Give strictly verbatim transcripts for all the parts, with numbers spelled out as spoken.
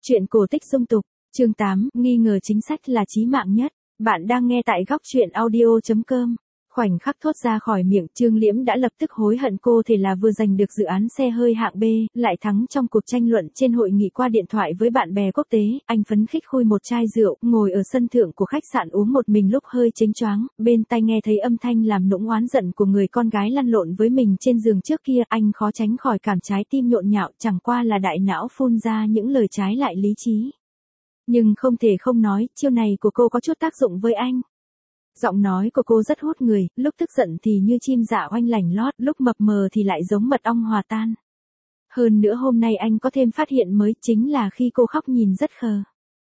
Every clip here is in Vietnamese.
Chuyện cổ tích dung tục, chương tám, nghi ngờ chính sách là chí mạng nhất. Bạn đang nghe tại góc truyện audio chấm com. Khoảnh khắc thốt ra khỏi miệng, Trương Liễm đã lập tức hối hận cô thể là vừa giành được dự án xe hơi hạng B, lại thắng trong cuộc tranh luận trên hội nghị qua điện thoại với bạn bè quốc tế. Anh phấn khích khui một chai rượu, ngồi ở sân thượng của khách sạn uống một mình lúc hơi chếnh choáng, bên tai nghe thấy âm thanh làm nũng oán giận của người con gái lăn lộn với mình trên giường trước kia. Anh khó tránh khỏi cảm trái tim nhộn nhạo, chẳng qua là đại não phun ra những lời trái lại lý trí. Nhưng không thể không nói, chiêu này của cô có chút tác dụng với anh. Giọng nói của cô rất hút người, lúc tức giận thì như chim dạ oanh lảnh lót, lúc mập mờ thì lại giống mật ong hòa tan. Hơn nữa hôm nay anh có thêm phát hiện mới, chính là khi cô khóc nhìn rất khờ.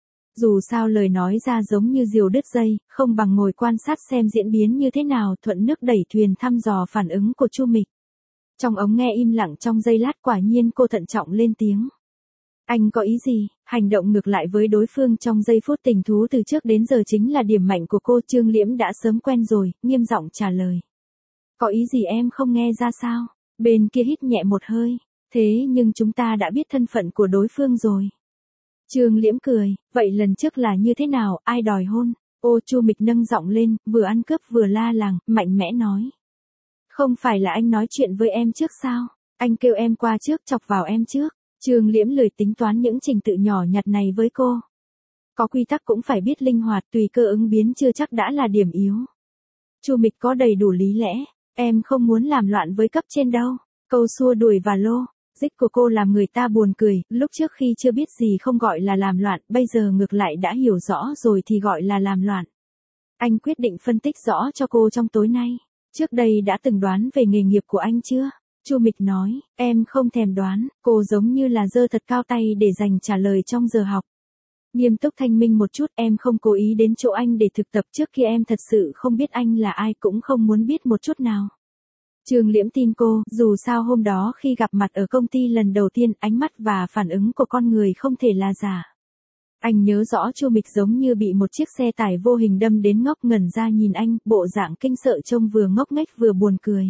Dù sao lời nói ra giống như diều đứt dây, không bằng ngồi quan sát xem diễn biến như thế nào, thuận nước đẩy thuyền thăm dò phản ứng của Chu Mịch. Trong ống nghe im lặng trong giây lát, quả nhiên cô thận trọng lên tiếng. Anh có ý gì? Hành động ngược lại với đối phương trong giây phút tình thú từ trước đến giờ chính là điểm mạnh của cô. Trương Liễm đã sớm quen rồi, nghiêm giọng trả lời. Có ý gì em không nghe ra sao? Bên kia hít nhẹ một hơi. Thế nhưng chúng ta đã biết thân phận của đối phương rồi. Trương Liễm cười, vậy lần trước là như thế nào, ai đòi hôn? Ô, Chu Mịch nâng giọng lên, vừa ăn cướp vừa la làng, mạnh mẽ nói. Không phải là anh nói chuyện với em trước sao? Anh kêu em qua trước, chọc vào em trước. Trương Liễm lười tính toán những trình tự nhỏ nhặt này với cô. Có quy tắc cũng phải biết linh hoạt, tùy cơ ứng biến chưa chắc đã là điểm yếu. Chu Mịch có đầy đủ lý lẽ, em không muốn làm loạn với cấp trên đâu. Câu xua đuổi và lô, dích của cô làm người ta buồn cười, lúc trước khi chưa biết gì không gọi là làm loạn, bây giờ ngược lại đã hiểu rõ rồi thì gọi là làm loạn. Anh quyết định phân tích rõ cho cô trong tối nay. Trước đây đã từng đoán về nghề nghiệp của anh chưa? Chu Mịch nói, em không thèm đoán, cô giống như là giơ thật cao tay để dành trả lời trong giờ học. Nghiêm túc thanh minh một chút, em không cố ý đến chỗ anh để thực tập, trước kia em thật sự không biết anh là ai, cũng không muốn biết một chút nào. Trương Liễm tin cô, dù sao hôm đó khi gặp mặt ở công ty lần đầu tiên, ánh mắt và phản ứng của con người không thể là giả. Anh nhớ rõ Chu Mịch giống như bị một chiếc xe tải vô hình đâm đến ngốc ngẩn ra nhìn anh, bộ dạng kinh sợ trông vừa ngốc nghếch vừa buồn cười.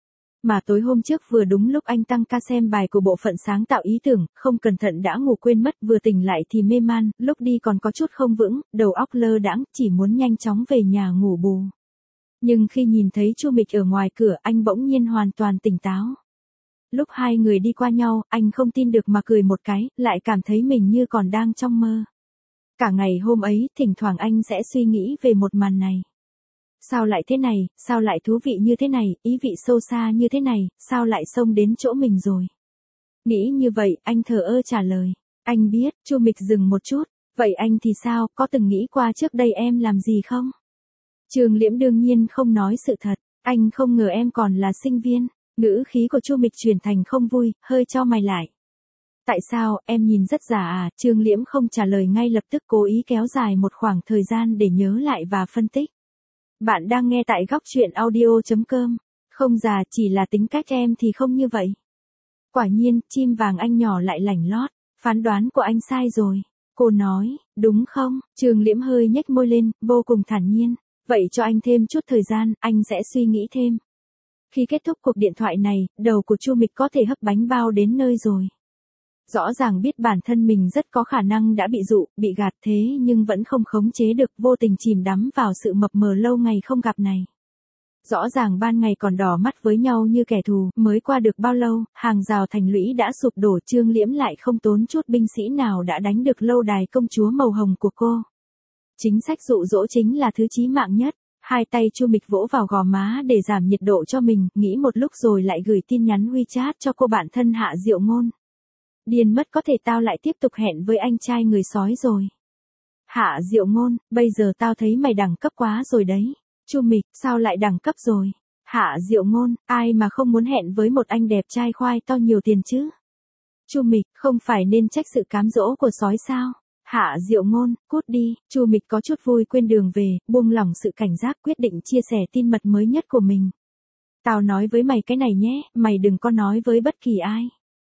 Mà tối hôm trước vừa đúng lúc anh tăng ca xem bài của bộ phận sáng tạo ý tưởng, không cẩn thận đã ngủ quên mất, vừa tỉnh lại thì mê man, lúc đi còn có chút không vững, đầu óc lơ đãng, chỉ muốn nhanh chóng về nhà ngủ bù. Nhưng khi nhìn thấy Chu Mịch ở ngoài cửa, anh bỗng nhiên hoàn toàn tỉnh táo. Lúc hai người đi qua nhau, anh không tin được mà cười một cái, lại cảm thấy mình như còn đang trong mơ. Cả ngày hôm ấy, thỉnh thoảng anh sẽ suy nghĩ về một màn này. Sao lại thế này, sao lại thú vị như thế này, ý vị sâu xa như thế này, sao lại xông đến chỗ mình rồi? Nghĩ như vậy, anh thờ ơ trả lời. Anh biết, Chu Mịch dừng một chút, vậy anh thì sao, có từng nghĩ qua trước đây em làm gì không? Trương Liễm đương nhiên không nói sự thật, anh không ngờ em còn là sinh viên. Ngữ khí của Chu Mịch chuyển thành không vui, hơi cho mày lại. Tại sao, em nhìn rất già à? Trương Liễm không trả lời ngay lập tức, cố ý kéo dài một khoảng thời gian để nhớ lại và phân tích. Bạn đang nghe tại góc truyện audio chấm com. Không già, chỉ là tính cách em thì không như vậy. Quả nhiên, chim vàng anh nhỏ lại lảnh lót. Phán đoán của anh sai rồi. Cô nói, đúng không? Trương Liễm hơi nhếch môi lên, vô cùng thản nhiên. Vậy cho anh thêm chút thời gian, anh sẽ suy nghĩ thêm. Khi kết thúc cuộc điện thoại này, đầu của Chu Mịch có thể hấp bánh bao đến nơi rồi. Rõ ràng biết bản thân mình rất có khả năng đã bị dụ, bị gạt thế nhưng vẫn không khống chế được, vô tình chìm đắm vào sự mập mờ lâu ngày không gặp này. Rõ ràng ban ngày còn đỏ mắt với nhau như kẻ thù, mới qua được bao lâu, hàng rào thành lũy đã sụp đổ, Trương Liễm lại không tốn chút binh sĩ nào đã đánh được lâu đài công chúa màu hồng của cô. Chính sách dụ dỗ chính là thứ chí mạng nhất. Hai tay Chu Mịch vỗ vào gò má để giảm nhiệt độ cho mình, nghĩ một lúc rồi lại gửi tin nhắn WeChat cho cô bạn thân Hạ Diệu Ngôn. Điên mất, có thể tao lại tiếp tục hẹn với anh trai người sói rồi. Hạ Diệu Ngôn, bây giờ tao thấy mày đẳng cấp quá rồi đấy. Chu Mịch, sao lại đẳng cấp rồi? Hạ Diệu Ngôn, ai mà không muốn hẹn với một anh đẹp trai khoai to nhiều tiền chứ? Chu Mịch, không phải nên trách sự cám dỗ của sói sao? Hạ Diệu Ngôn, cút đi. Chu Mịch có chút vui quên đường về, buông lỏng sự cảnh giác, quyết định chia sẻ tin mật mới nhất của mình. Tao nói với mày cái này nhé, mày đừng có nói với bất kỳ ai.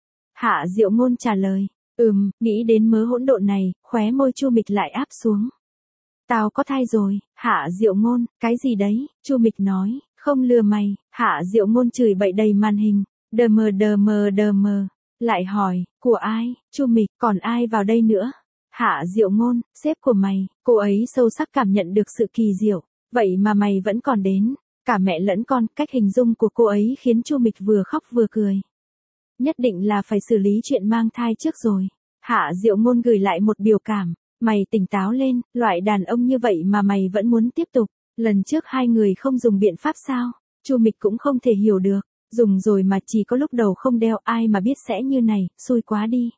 Hạ Diệu Ngôn trả lời, ừm, nghĩ đến mớ hỗn độn này, khóe môi Chu Mịch lại áp xuống. Tao có thai rồi. Hạ Diệu Ngôn, cái gì đấy? Chu Mịch nói, không lừa mày. Hạ Diệu Ngôn chửi bậy đầy màn hình, đờ mờ đờ mờ đờ mờ. Lại hỏi, của ai? Chu Mịch, còn ai vào đây nữa? Hạ Diệu Ngôn, sếp của mày, cô ấy sâu sắc cảm nhận được sự kỳ diệu, vậy mà mày vẫn còn đến, cả mẹ lẫn con, cách hình dung của cô ấy khiến Chu Mịch vừa khóc vừa cười. Nhất định là phải xử lý chuyện mang thai trước rồi. Hạ Diệu Ngôn gửi lại một biểu cảm, mày tỉnh táo lên, loại đàn ông như vậy mà mày vẫn muốn tiếp tục, lần trước hai người không dùng biện pháp sao? Chu Mịch cũng không thể hiểu được, dùng rồi mà chỉ có lúc đầu không đeo, ai mà biết sẽ như này, xui quá đi.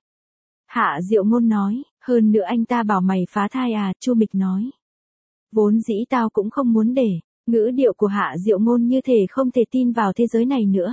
Hạ Diệu Ngôn nói, hơn nữa anh ta bảo mày phá thai à, Chu Mịch nói. Vốn dĩ tao cũng không muốn để, ngữ điệu của Hạ Diệu Ngôn như thể không thể tin vào thế giới này nữa.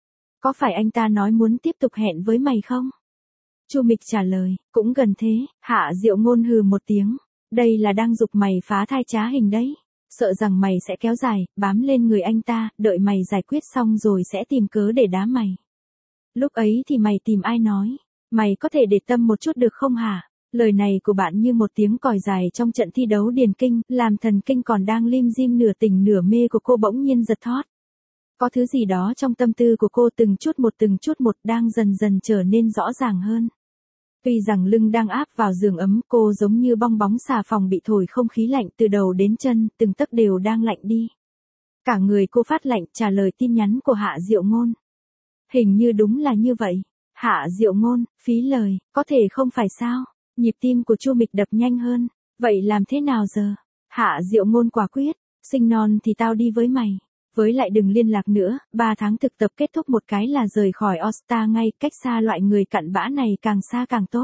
Có phải anh ta nói muốn tiếp tục hẹn với mày không? Chu Mịch trả lời, cũng gần thế. Hạ Diệu Ngôn hừ một tiếng, đây là đang giục mày phá thai trá hình đấy. Sợ rằng mày sẽ kéo dài, bám lên người anh ta, đợi mày giải quyết xong rồi sẽ tìm cớ để đá mày. Lúc ấy thì mày tìm ai nói? Mày có thể để tâm một chút được không hả? Lời này của bạn như một tiếng còi dài trong trận thi đấu điền kinh, làm thần kinh còn đang lim dim nửa tỉnh nửa mê của cô bỗng nhiên giật thót. Có thứ gì đó trong tâm tư của cô từng chút một từng chút một đang dần dần trở nên rõ ràng hơn. Tuy rằng lưng đang áp vào giường ấm, cô giống như bong bóng xà phòng bị thổi không khí lạnh từ đầu đến chân, từng tấc đều đang lạnh đi. Cả người cô phát lạnh trả lời tin nhắn của Hạ Diệu Ngôn. Hình như đúng là như vậy. Hạ Diệu Ngôn, phí lời, có thể không phải sao? Nhịp tim của Chu Mịch đập nhanh hơn. Vậy làm thế nào giờ? Hạ Diệu Ngôn quả quyết, sinh non thì tao đi với mày. Với lại đừng liên lạc nữa, ba tháng thực tập kết thúc một cái là rời khỏi All-Star ngay, cách xa loại người cặn bã này càng xa càng tốt.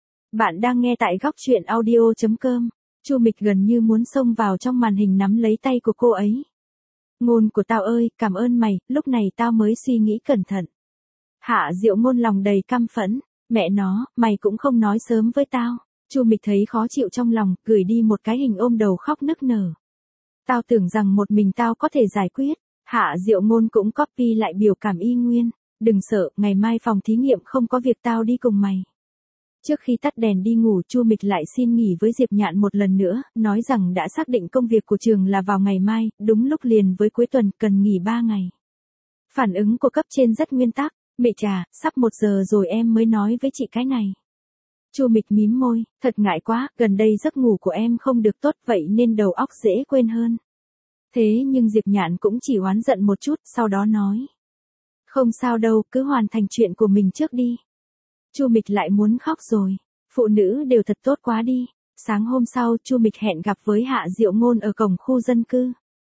Bạn đang nghe tại góc truyện audio chấm com. Chu Mịch gần như muốn xông vào trong màn hình nắm lấy tay của cô ấy. Ngôn của tao ơi, cảm ơn mày, lúc này tao mới suy nghĩ cẩn thận. Hạ Diệu Ngôn lòng đầy căm phẫn, mẹ nó, mày cũng không nói sớm với tao. Chu Mịch thấy khó chịu trong lòng, gửi đi một cái hình ôm đầu khóc nức nở. Tao tưởng rằng một mình tao có thể giải quyết. Hạ Diệu Ngôn cũng copy lại biểu cảm y nguyên. Đừng sợ, ngày mai phòng thí nghiệm không có việc tao đi cùng mày. Trước khi tắt đèn đi ngủ, Chu Mịch lại xin nghỉ với Diệp Nhạn một lần nữa, nói rằng đã xác định công việc của trường là vào ngày mai, đúng lúc liền với cuối tuần, cần nghỉ ba ngày. Phản ứng của cấp trên rất nguyên tắc, mẹ trà, sắp một giờ rồi em mới nói với chị cái này. Chu Mịch mím môi, thật ngại quá, gần đây giấc ngủ của em không được tốt vậy nên đầu óc dễ quên hơn. Thế nhưng Diệp Nhạn cũng chỉ oán giận một chút, sau đó nói. Không sao đâu, cứ hoàn thành chuyện của mình trước đi. Chu Mịch lại muốn khóc rồi. Phụ nữ đều thật tốt quá đi. Sáng hôm sau, Chu Mịch hẹn gặp với Hạ Diệu Ngôn ở cổng khu dân cư.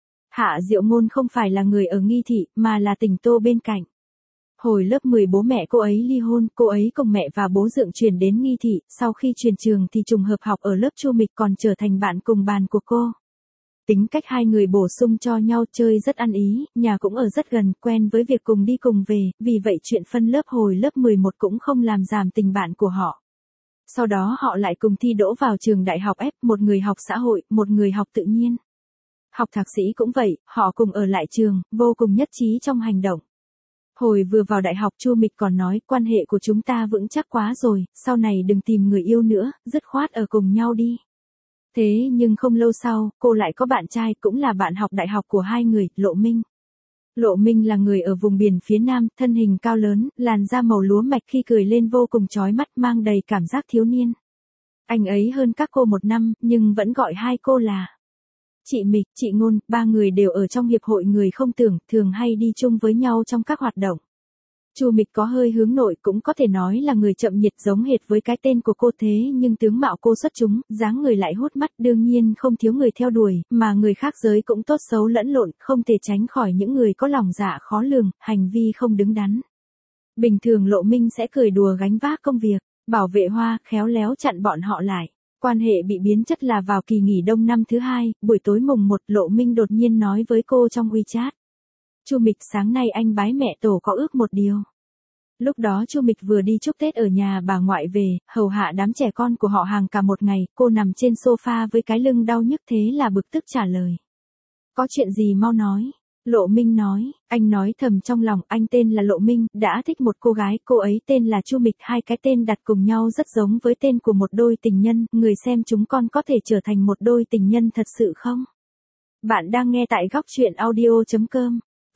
Hạ Diệu Ngôn không phải là người ở Nghi Thị, mà là tỉnh Tô bên cạnh. Hồi lớp mười bố mẹ cô ấy ly hôn, cô ấy cùng mẹ và bố dượng chuyển đến Nghi Thị, sau khi chuyển trường thì trùng hợp học ở lớp Chu Mịch còn trở thành bạn cùng bàn của cô. Tính cách hai người bổ sung cho nhau, chơi rất ăn ý, nhà cũng ở rất gần, quen với việc cùng đi cùng về, vì vậy chuyện phân lớp hồi lớp mười một cũng không làm giảm tình bạn của họ. Sau đó họ lại cùng thi đỗ vào trường đại học F, một người học xã hội, một người học tự nhiên. Học thạc sĩ cũng vậy, họ cùng ở lại trường, vô cùng nhất trí trong hành động. Hồi vừa vào đại học Chu Mịch còn nói quan hệ của chúng ta vững chắc quá rồi, sau này đừng tìm người yêu nữa, dứt khoát ở cùng nhau đi. Thế nhưng không lâu sau, cô lại có bạn trai cũng là bạn học đại học của hai người, Lộ Minh. Lộ Minh là người ở vùng biển phía Nam, thân hình cao lớn, làn da màu lúa mạch khi cười lên vô cùng chói mắt mang đầy cảm giác thiếu niên. Anh ấy hơn các cô một năm, nhưng vẫn gọi hai cô là chị Mịch, chị Ngôn, ba người đều ở trong hiệp hội người không tưởng, thường hay đi chung với nhau trong các hoạt động. Chu Mịch có hơi hướng nội, cũng có thể nói là người chậm nhiệt giống hệt với cái tên của cô, thế nhưng tướng mạo cô xuất chúng, dáng người lại hút mắt, đương nhiên không thiếu người theo đuổi, mà người khác giới cũng tốt xấu lẫn lộn, không thể tránh khỏi những người có lòng dạ khó lường, hành vi không đứng đắn. Bình thường Lộ Minh sẽ cười đùa gánh vác công việc, bảo vệ Hoa, khéo léo chặn bọn họ lại. Quan hệ bị biến chất là vào kỳ nghỉ đông năm thứ hai, buổi tối mùng một, Lộ Minh đột nhiên nói với cô trong WeChat. Chu Mịch, sáng nay anh bái mẹ tổ có ước một điều. Lúc đó Chu Mịch vừa đi chúc Tết ở nhà bà ngoại về, hầu hạ đám trẻ con của họ hàng cả một ngày, cô nằm trên sofa với cái lưng đau nhức, thế là bực tức trả lời. Có chuyện gì mau nói. Lộ Minh nói, anh nói thầm trong lòng, anh tên là Lộ Minh, đã thích một cô gái, cô ấy tên là Chu Mịch, hai cái tên đặt cùng nhau rất giống với tên của một đôi tình nhân, người xem chúng con có thể trở thành một đôi tình nhân thật sự không? Bạn đang nghe tại góc truyện audio chấm com.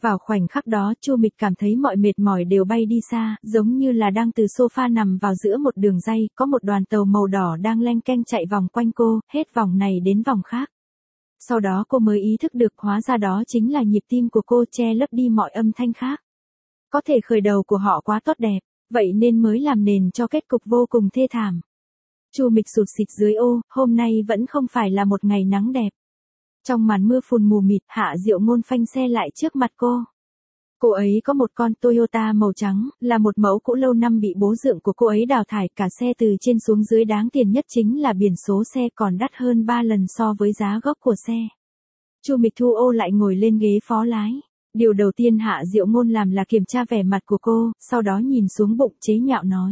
Vào khoảnh khắc đó, Chu Mịch cảm thấy mọi mệt mỏi đều bay đi xa, giống như là đang từ sofa nằm vào giữa một đường ray, có một đoàn tàu màu đỏ đang leng keng chạy vòng quanh cô, hết vòng này đến vòng khác. Sau đó cô mới ý thức được hóa ra đó chính là nhịp tim của cô che lấp đi mọi âm thanh khác. Có thể khởi đầu của họ quá tốt đẹp, vậy nên mới làm nền cho kết cục vô cùng thê thảm. Chu Mịch sụt sịt dưới ô, hôm nay vẫn không phải là một ngày nắng đẹp. Trong màn mưa phùn mù mịt, Hạ Diệu Ngôn phanh xe lại trước mặt cô. Cô ấy có một con Toyota màu trắng, là một mẫu cũ lâu năm bị bố dượng của cô ấy đào thải, cả xe từ trên xuống dưới, đáng tiền nhất chính là biển số xe còn đắt hơn ba lần so với giá gốc của xe. Chu Mịch thu ô lại ngồi lên ghế phó lái. Điều đầu tiên Hạ Diệu Ngôn làm là kiểm tra vẻ mặt của cô, sau đó nhìn xuống bụng chế nhạo nói.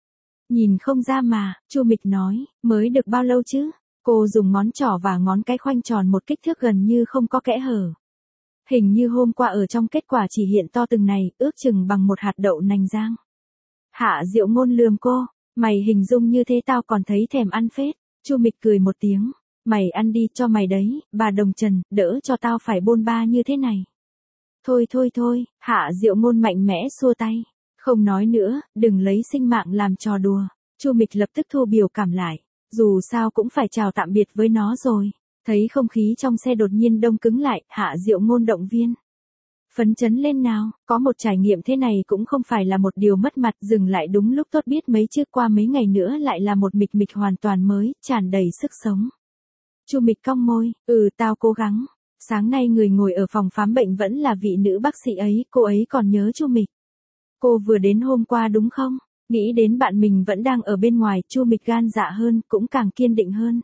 Nhìn không ra mà, Chu Mịch nói, mới được bao lâu chứ? Cô dùng ngón trỏ và ngón cái khoanh tròn một kích thước gần như không có kẽ hở. Hình như hôm qua ở trong kết quả chỉ hiện to từng này, ước chừng bằng một hạt đậu nành rang. Hạ Diệu Ngôn lườm cô, mày hình dung như thế tao còn thấy thèm ăn phết. Chu Mịch cười một tiếng, mày ăn đi cho mày đấy, bà Đồng Trần, đỡ cho tao phải bôn ba như thế này. Thôi thôi thôi, Hạ Diệu Ngôn mạnh mẽ xua tay. Không nói nữa, đừng lấy sinh mạng làm trò đùa. Chu Mịch lập tức thu biểu cảm lại. Dù sao cũng phải chào tạm biệt với nó rồi. Thấy không khí trong xe đột nhiên đông cứng lại, Hạ Diệu Ngôn động viên. Phấn chấn lên nào, có một trải nghiệm thế này cũng không phải là một điều mất mặt, dừng lại đúng lúc tốt biết mấy chứ qua mấy ngày nữa lại là một Mịch Mịch hoàn toàn mới, tràn đầy sức sống. Chu Mịch cong môi, ừ tao cố gắng. Sáng nay người ngồi ở phòng khám bệnh vẫn là vị nữ bác sĩ ấy, cô ấy còn nhớ Chu Mịch. Cô vừa đến hôm qua đúng không? Nghĩ đến bạn mình vẫn đang ở bên ngoài, Chu Mịch gan dạ hơn, cũng càng kiên định hơn.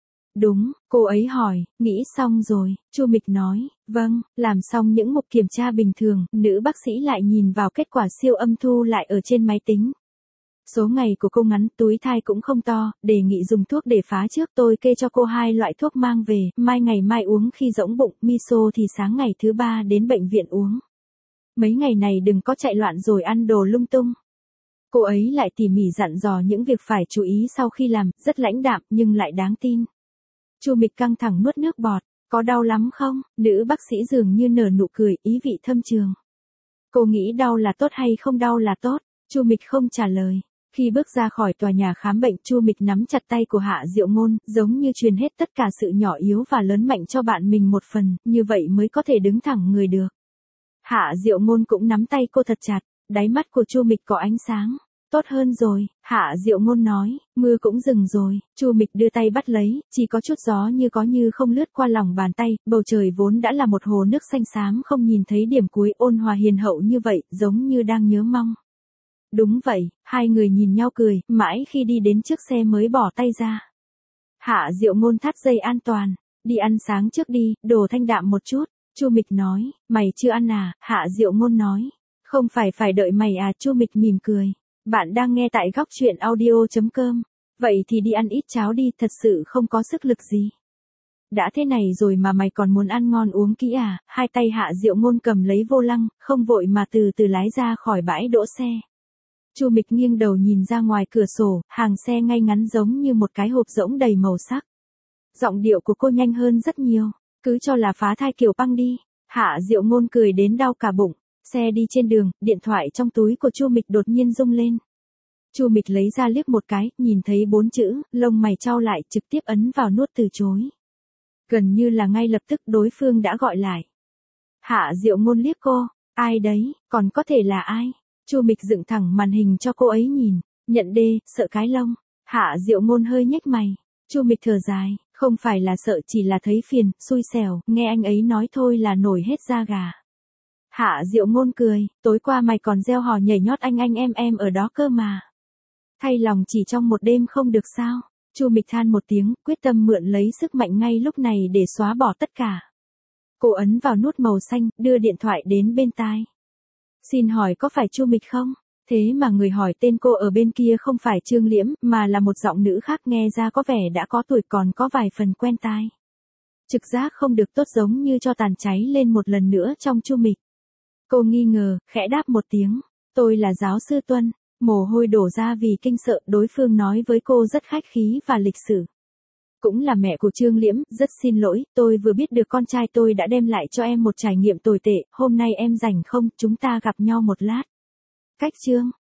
Đúng, cô ấy hỏi, nghĩ xong rồi, Chu Mịch nói, vâng, làm xong những mục kiểm tra bình thường, nữ bác sĩ lại nhìn vào kết quả siêu âm thu lại ở trên máy tính. Số ngày của cô ngắn, túi thai cũng không to, đề nghị dùng thuốc để phá trước, tôi kê cho cô hai loại thuốc mang về, mai ngày mai uống khi rỗng bụng, miso thì sáng ngày thứ ba đến bệnh viện uống. Mấy ngày này đừng có chạy loạn rồi ăn đồ lung tung. Cô ấy lại tỉ mỉ dặn dò những việc phải chú ý sau khi làm, rất lãnh đạm nhưng lại đáng tin. Chu Mịch căng thẳng nuốt nước bọt, có đau lắm không? Nữ bác sĩ dường như nở nụ cười, ý vị thâm trường. Cô nghĩ đau là tốt hay không đau là tốt? Chu Mịch không trả lời. Khi bước ra khỏi tòa nhà khám bệnh, Chu Mịch nắm chặt tay của Hạ Diệu Ngôn, giống như truyền hết tất cả sự nhỏ yếu và lớn mạnh cho bạn mình một phần, như vậy mới có thể đứng thẳng người được. Hạ Diệu Ngôn cũng nắm tay cô thật chặt, đáy mắt của Chu Mịch có ánh sáng. Tốt hơn rồi, Hạ Diệu Ngôn nói, mưa cũng dừng rồi. Chu Mịch đưa tay bắt lấy, chỉ có chút gió như có như không lướt qua lòng bàn tay, bầu trời vốn đã là một hồ nước xanh xám không nhìn thấy điểm cuối, ôn hòa hiền hậu như vậy, giống như đang nhớ mong. Đúng vậy, hai người nhìn nhau cười, mãi khi đi đến trước xe mới bỏ tay ra. Hạ Diệu Ngôn thắt dây an toàn, đi ăn sáng trước đi, đồ thanh đạm một chút. Chu Mịch nói, mày chưa ăn à? Hạ Diệu Ngôn nói, không phải phải đợi mày à? Chu Mịch mỉm cười. Bạn đang nghe tại góc truyện audio chấm com. Vậy thì đi ăn ít cháo đi, thật sự không có sức lực gì. Đã thế này rồi mà mày còn muốn ăn ngon uống kỹ à? Hai tay Hạ Diệu Ngôn cầm lấy vô lăng, không vội mà từ từ lái ra khỏi bãi đỗ xe. Chu Mịch nghiêng đầu nhìn ra ngoài cửa sổ, hàng xe ngay ngắn giống như một cái hộp rỗng đầy màu sắc. Giọng điệu của cô nhanh hơn rất nhiều. Cứ cho là phá thai kiểu băng đi. Hạ Diệu Ngôn cười đến đau cả bụng. Xe đi trên đường, điện thoại trong túi của Chu Mịch đột nhiên rung lên. Chu Mịch lấy ra liếc một cái, nhìn thấy bốn chữ, lông mày chau lại, trực tiếp ấn vào nút từ chối. Gần như là ngay lập tức đối phương đã gọi lại. Hạ Diệu Ngôn liếc cô, ai đấy, còn có thể là ai? Chu Mịch dựng thẳng màn hình cho cô ấy nhìn, nhận đê, sợ cái lông. Hạ Diệu Ngôn hơi nhếch mày. Chu Mịch thở dài, không phải là sợ, chỉ là thấy phiền, xui xẻo, nghe anh ấy nói thôi là nổi hết da gà. Hạ Diệu Ngôn cười, tối qua mày còn gieo hò nhảy nhót anh anh em em ở đó cơ mà. Thay lòng chỉ trong một đêm không được sao? Chu Mịch than một tiếng, quyết tâm mượn lấy sức mạnh ngay lúc này để xóa bỏ tất cả. Cô ấn vào nút màu xanh, đưa điện thoại đến bên tai. Xin hỏi có phải Chu Mịch không? Thế mà người hỏi tên cô ở bên kia không phải Trương Liễm, mà là một giọng nữ khác, nghe ra có vẻ đã có tuổi còn có vài phần quen tai. Trực giác không được tốt giống như cho tàn cháy lên một lần nữa trong Chu Mịch. Cô nghi ngờ, khẽ đáp một tiếng. Tôi là giáo sư Tuân. Mồ hôi đổ ra vì kinh sợ, đối phương nói với cô rất khách khí và lịch sự. cũng là mẹ của Trương Liễm, rất xin lỗi, tôi vừa biết được con trai tôi đã đem lại cho em một trải nghiệm tồi tệ, hôm nay em rảnh không, chúng ta gặp nhau một lát. Cách Trương